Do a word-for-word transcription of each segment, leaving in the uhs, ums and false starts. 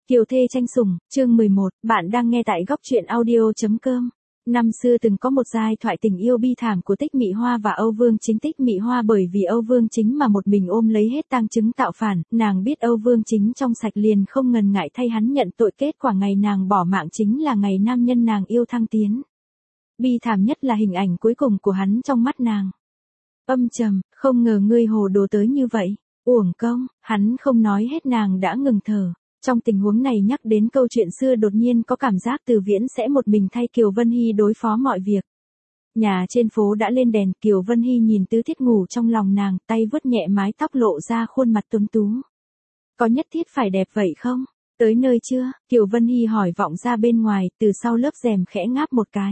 Kiều thê tranh sủng, chương mười một, bạn đang nghe tại góc truyện audio.com. Năm xưa từng có một giai thoại tình yêu bi thảm của Tích Mị Hoa và Âu Vương Chính. Tích Mị Hoa bởi vì Âu Vương Chính mà một mình ôm lấy hết tang chứng tạo phản, nàng biết Âu Vương Chính trong sạch liền không ngần ngại thay hắn nhận tội, kết quả ngày nàng bỏ mạng chính là ngày nam nhân nàng yêu thăng tiến. Bi thảm nhất là hình ảnh cuối cùng của hắn trong mắt nàng. Âm trầm, không ngờ ngươi hồ đồ tới như vậy, uổng công, hắn không nói hết nàng đã ngừng thở. Trong tình huống này nhắc đến câu chuyện xưa đột nhiên có cảm giác Từ Viễn sẽ một mình thay Kiều Vân Hy đối phó mọi việc. Nhà trên phố đã lên đèn, Kiều Vân Hy nhìn Tứ Thiết ngủ trong lòng nàng, tay vuốt nhẹ mái tóc lộ ra khuôn mặt tuấn tú. Có nhất thiết phải đẹp vậy không? Tới nơi chưa? Kiều Vân Hy hỏi vọng ra bên ngoài, từ sau lớp rèm khẽ ngáp một cái.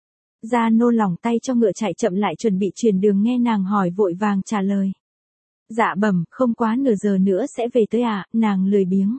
Gia nô lỏng tay cho ngựa chạy chậm lại chuẩn bị chuyển đường, nghe nàng hỏi vội vàng trả lời. Dạ bẩm, không quá nửa giờ nữa sẽ về tới à, nàng lười biếng.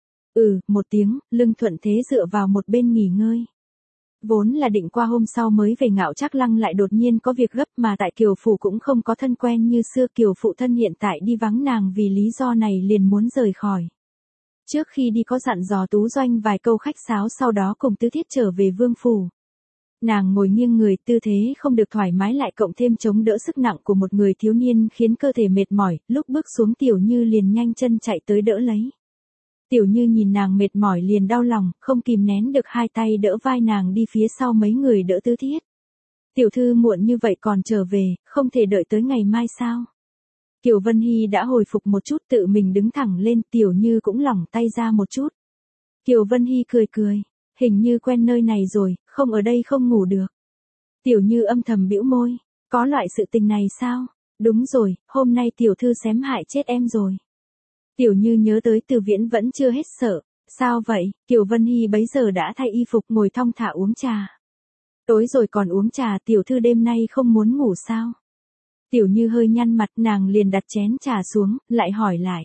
Ừ, một tiếng, lưng thuận thế dựa vào một bên nghỉ ngơi. Vốn là định qua hôm sau mới về Ngạo Trác Lăng, lại đột nhiên có việc gấp, mà tại Kiều phủ cũng không có thân quen như xưa. Kiều phụ thân hiện tại đi vắng, nàng vì lý do này liền muốn rời khỏi. Trước khi đi có dặn dò Tú Doanh vài câu khách sáo, sau đó cùng Tứ Thiết trở về vương phủ. Nàng ngồi nghiêng người, tư thế không được thoải mái, lại cộng thêm chống đỡ sức nặng của một người thiếu niên khiến cơ thể mệt mỏi, lúc bước xuống Tiểu Như liền nhanh chân chạy tới đỡ lấy. Tiểu Như nhìn nàng mệt mỏi liền đau lòng, không kìm nén được hai tay đỡ vai nàng đi phía sau mấy người đỡ Tứ Thiết. Tiểu thư muộn như vậy còn trở về, không thể đợi tới ngày mai sao? Kiều Vân Hy đã hồi phục một chút, tự mình đứng thẳng lên, Tiểu Như cũng lỏng tay ra một chút. Kiều Vân Hy cười cười, hình như quen nơi này rồi, không ở đây không ngủ được. Tiểu Như âm thầm bĩu môi, có loại sự tình này sao? Đúng rồi, hôm nay tiểu thư xém hại chết em rồi. Tiểu Như nhớ tới Từ Viễn vẫn chưa hết sợ. Sao vậy? Kiều Vân Hy bấy giờ đã thay y phục ngồi thong thả uống trà. Tối rồi còn uống trà, tiểu thư đêm nay không muốn ngủ sao? Tiểu Như hơi nhăn mặt, nàng liền đặt chén trà xuống, lại hỏi lại.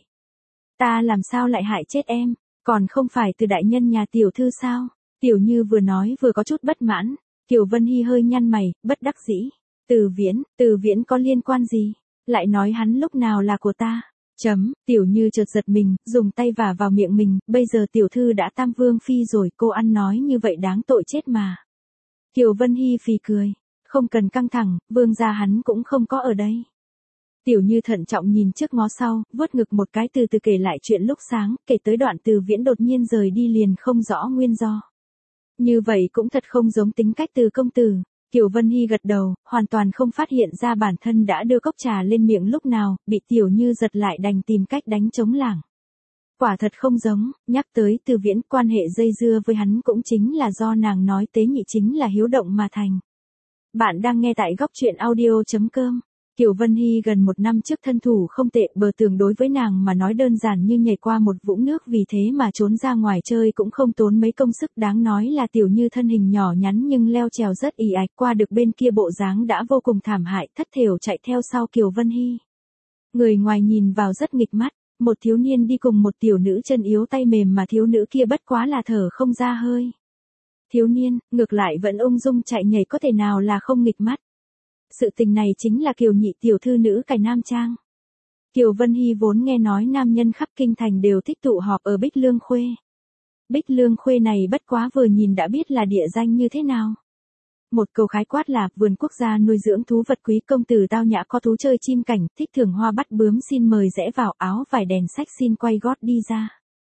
Ta làm sao lại hại chết em? Còn không phải Từ đại nhân nhà tiểu thư sao? Tiểu Như vừa nói vừa có chút bất mãn. Kiều Vân Hy hơi nhăn mày, bất đắc dĩ. Từ Viễn, Từ Viễn có liên quan gì? Lại nói hắn lúc nào là của ta? Chấm, Tiểu Như chợt giật mình, dùng tay vả vào miệng mình, bây giờ tiểu thư đã tam vương phi rồi, cô ăn nói như vậy đáng tội chết mà. Kiều Vân Hy phì cười, không cần căng thẳng, vương gia hắn cũng không có ở đây. Tiểu Như thận trọng nhìn trước ngó sau, vuốt ngực một cái, từ từ kể lại chuyện lúc sáng, kể tới đoạn Từ Viễn đột nhiên rời đi liền không rõ nguyên do. Như vậy cũng thật không giống tính cách Từ công tử. Kiều Vân Hy gật đầu, hoàn toàn không phát hiện ra bản thân đã đưa cốc trà lên miệng lúc nào, bị Tiểu Như giật lại đành tìm cách đánh trống lảng. Quả thật không giống, nhắc tới Từ Viễn, quan hệ dây dưa với hắn cũng chính là do nàng nói tế nhị chính là hiếu động mà thành. Bạn đang nghe tại góc truyện audio.com. Kiều Vân Hy gần một năm trước thân thủ không tệ, bờ tường đối với nàng mà nói đơn giản như nhảy qua một vũng nước, vì thế mà trốn ra ngoài chơi cũng không tốn mấy công sức. Đáng nói là Tiểu Như thân hình nhỏ nhắn nhưng leo trèo rất ì ạch, qua được bên kia bộ dáng đã vô cùng thảm hại, thất thểu chạy theo sau Kiều Vân Hy. Người ngoài nhìn vào rất nghịch mắt, một thiếu niên đi cùng một tiểu nữ chân yếu tay mềm, mà thiếu nữ kia bất quá là thở không ra hơi. Thiếu niên, ngược lại vẫn ung dung chạy nhảy, có thể nào là không nghịch mắt. Sự tình này chính là Kiều nhị tiểu thư nữ cải nam trang. Kiều Vân Hy vốn nghe nói nam nhân khắp kinh thành đều thích tụ họp ở Bích Lương Khuê. Bích Lương Khuê này bất quá vừa nhìn đã biết là địa danh như thế nào. Một câu khái quát là vườn quốc gia nuôi dưỡng thú vật quý, công tử tao nhã có thú chơi chim cảnh, thích thưởng hoa bắt bướm, xin mời rẽ vào, áo vải đèn sách xin quay gót đi ra.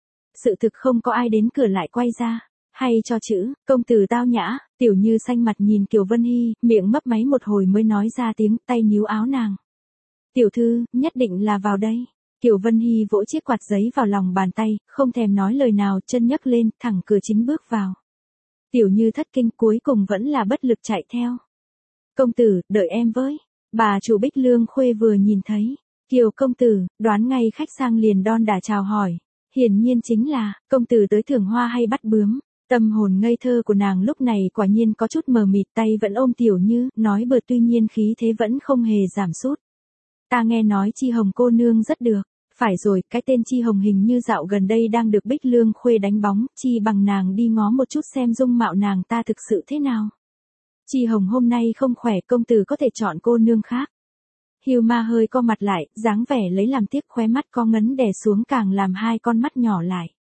Sự thực không có ai đến cửa lại quay ra. Hay cho chữ, công tử tao nhã. Tiểu Như xanh mặt nhìn Kiều Vân Hy, miệng mấp máy một hồi mới nói ra tiếng, tay níu áo nàng. Tiểu thư, nhất định là vào đây. Kiều Vân Hy vỗ chiếc quạt giấy vào lòng bàn tay, không thèm nói lời nào, chân nhấc lên, thẳng cửa chính bước vào. Tiểu Như thất kinh, cuối cùng vẫn là bất lực chạy theo. Công tử, đợi em với. Bà chủ Bích Lương Khuê vừa nhìn thấy Kiều công tử, đoán ngay khách sang liền đon đả chào hỏi. Hiển nhiên chính là, công tử tới thưởng hoa hay bắt bướm. Tâm hồn ngây thơ của nàng lúc này quả nhiên có chút mờ mịt, tay vẫn ôm Tiểu Như, nói bừa, tuy nhiên khí thế vẫn không hề giảm sút. Ta nghe nói Chi Hồng cô nương rất được. Phải rồi, cái tên Chi Hồng hình như dạo gần đây đang được Bích Lương Khuê đánh bóng, chi bằng nàng đi ngó một chút xem dung mạo nàng ta thực sự thế nào. Chi Hồng hôm nay không khỏe, công tử có thể chọn cô nương khác. Hiêu Ma hơi co mặt lại, dáng vẻ lấy làm tiếc, khóe mắt co ngấn đè xuống càng làm hai con mắt nhỏ lại.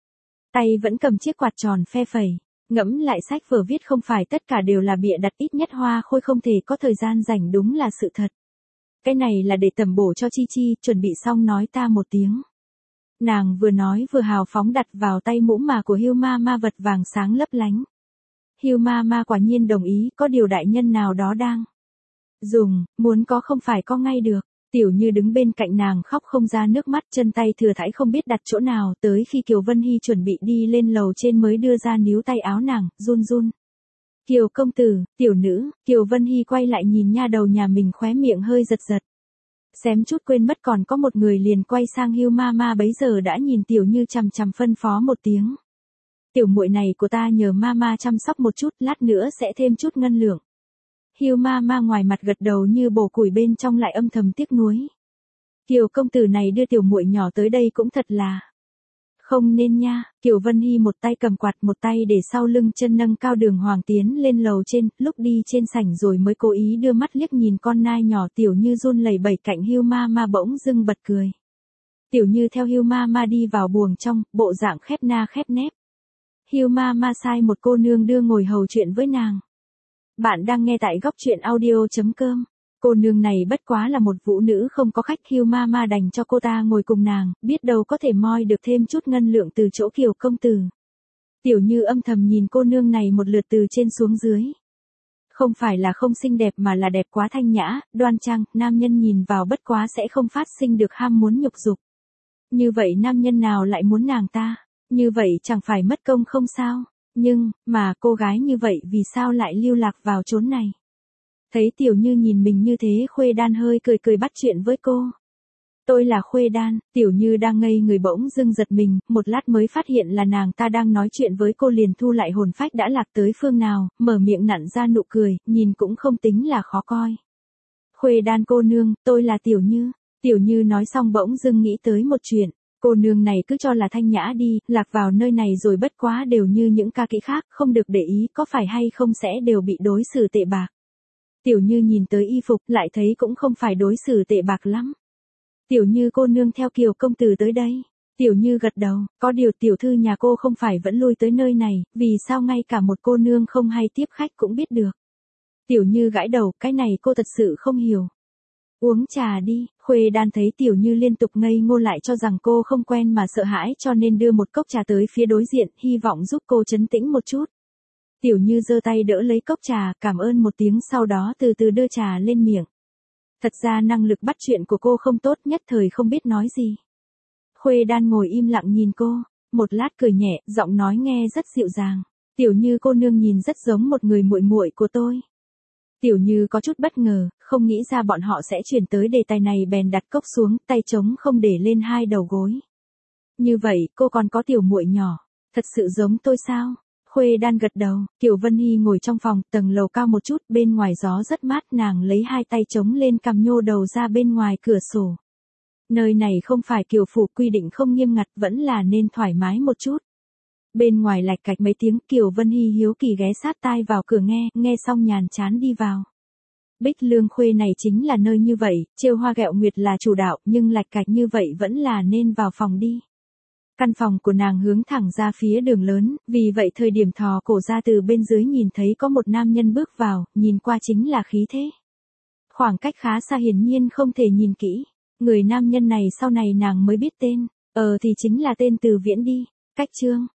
Tay vẫn cầm chiếc quạt tròn phe phẩy. Ngẫm lại sách vở viết không phải tất cả đều là bịa đặt, ít nhất Hoa Khôi không thể có thời gian rảnh đúng là sự thật. Cái này là để tẩm bổ cho Chi Chi, chuẩn bị xong nói ta một tiếng. Nàng vừa nói vừa hào phóng đặt vào tay mũ mà của Hiêu Ma Ma vật vàng sáng lấp lánh. Hiêu Ma Ma quả nhiên đồng ý, có điều đại nhân nào đó đang dùng, muốn có không phải có ngay được. Tiểu Như đứng bên cạnh nàng khóc không ra nước mắt, chân tay thừa thãi không biết đặt chỗ nào, tới khi Kiều Vân Hy chuẩn bị đi lên lầu trên mới đưa ra níu tay áo nàng, run run. Kiều công tử, tiểu nữ, Kiều Vân Hy quay lại nhìn nha đầu nhà mình, khóe miệng hơi giật giật. Xém chút quên mất còn có một người, liền quay sang Hiêu Ma Ma bấy giờ đã nhìn Tiểu Như chằm chằm phân phó một tiếng. Tiểu muội này của ta nhờ Mama chăm sóc một chút, lát nữa sẽ thêm chút ngân lượng. Hiêu Ma Ma ngoài mặt gật đầu như bổ củi, bên trong lại âm thầm tiếc nuối. Kiều công tử này đưa tiểu muội nhỏ tới đây cũng thật là không nên nha. Kiều Vân Hy một tay cầm quạt, một tay để sau lưng, chân nâng cao đường hoàng tiến lên lầu trên, lúc đi trên sảnh rồi mới cố ý đưa mắt liếc nhìn con nai nhỏ Tiểu Như run lẩy bẩy cạnh Hiêu Ma Ma, bỗng dưng bật cười. Tiểu Như theo Hiêu Ma Ma đi vào buồng trong, bộ dạng khép na khép nép. Hiêu Ma Ma sai một cô nương đưa ngồi hầu chuyện với nàng. Bạn đang nghe tại góc truyện audio chấm com. Cô nương này bất quá là một vũ nữ không có khách, Hiêu Ma Ma đành cho cô ta ngồi cùng nàng, biết đâu có thể moi được thêm chút ngân lượng từ chỗ Kiều công tử. Tiểu Như âm thầm nhìn cô nương này một lượt từ trên xuống dưới. Không phải là không xinh đẹp mà là đẹp quá thanh nhã, đoan trang, nam nhân nhìn vào bất quá sẽ không phát sinh được ham muốn nhục dục. Như vậy nam nhân nào lại muốn nàng ta? Như vậy chẳng phải mất công không sao? Nhưng, mà cô gái như vậy vì sao lại lưu lạc vào chốn này? Thấy Tiểu Như nhìn mình như thế, Khuê Đan hơi cười cười bắt chuyện với cô. Tôi là Khuê Đan. Tiểu Như đang ngây người bỗng dưng giật mình, một lát mới phát hiện là nàng ta đang nói chuyện với cô, liền thu lại hồn phách đã lạc tới phương nào, mở miệng nặn ra nụ cười, nhìn cũng không tính là khó coi. Khuê Đan cô nương, tôi là Tiểu Như. Tiểu Như nói xong bỗng dưng nghĩ tới một chuyện. Cô nương này cứ cho là thanh nhã đi, lạc vào nơi này rồi bất quá đều như những ca kỹ khác, không được để ý, có phải hay không sẽ đều bị đối xử tệ bạc. Tiểu Như nhìn tới y phục, lại thấy cũng không phải đối xử tệ bạc lắm. Tiểu Như cô nương theo Kiều công tử tới đây. Tiểu Như gật đầu, có điều tiểu thư nhà cô không phải vẫn lui tới nơi này, vì sao ngay cả một cô nương không hay tiếp khách cũng biết được. Tiểu Như gãi đầu, cái này cô thật sự không hiểu. Uống trà đi. Khuê Đan thấy Tiểu Như liên tục ngây ngô lại cho rằng cô không quen mà sợ hãi, cho nên đưa một cốc trà tới phía đối diện, hy vọng giúp cô trấn tĩnh một chút. Tiểu Như giơ tay đỡ lấy cốc trà, cảm ơn một tiếng, sau đó từ từ đưa trà lên miệng. Thật ra năng lực bắt chuyện của cô không tốt, nhất thời không biết nói gì. Khuê Đan ngồi im lặng nhìn cô, một lát cười nhẹ, giọng nói nghe rất dịu dàng. Tiểu Như cô nương nhìn rất giống một người muội muội của tôi. Tiểu Như có chút bất ngờ, không nghĩ ra bọn họ sẽ chuyển tới đề tài này, bèn đặt cốc xuống, tay trống không để lên hai đầu gối. Như vậy, cô còn có tiểu muội nhỏ, thật sự giống tôi sao? Khuê Đan gật đầu. Kiều Vân Hy ngồi trong phòng, tầng lầu cao một chút, bên ngoài gió rất mát, nàng lấy hai tay trống lên cằm, nhô đầu ra bên ngoài cửa sổ. Nơi này không phải Kiều phủ, quy định không nghiêm ngặt, vẫn là nên thoải mái một chút. Bên ngoài lạch cạch mấy tiếng, Kiều Vân Hy hiếu kỳ ghé sát tai vào cửa nghe, nghe xong nhàn chán đi vào. Bích Lương Khuê này chính là nơi như vậy, trêu hoa ghẹo nguyệt là chủ đạo, nhưng lạch cạch như vậy vẫn là nên vào phòng đi. Căn phòng của nàng hướng thẳng ra phía đường lớn, vì vậy thời điểm thò cổ ra từ bên dưới nhìn thấy có một nam nhân bước vào, nhìn qua chính là khí thế. Khoảng cách khá xa, hiển nhiên không thể nhìn kỹ. Người nam nhân này sau này nàng mới biết tên, ờ thì chính là tên Từ Viễn đi. Cách chương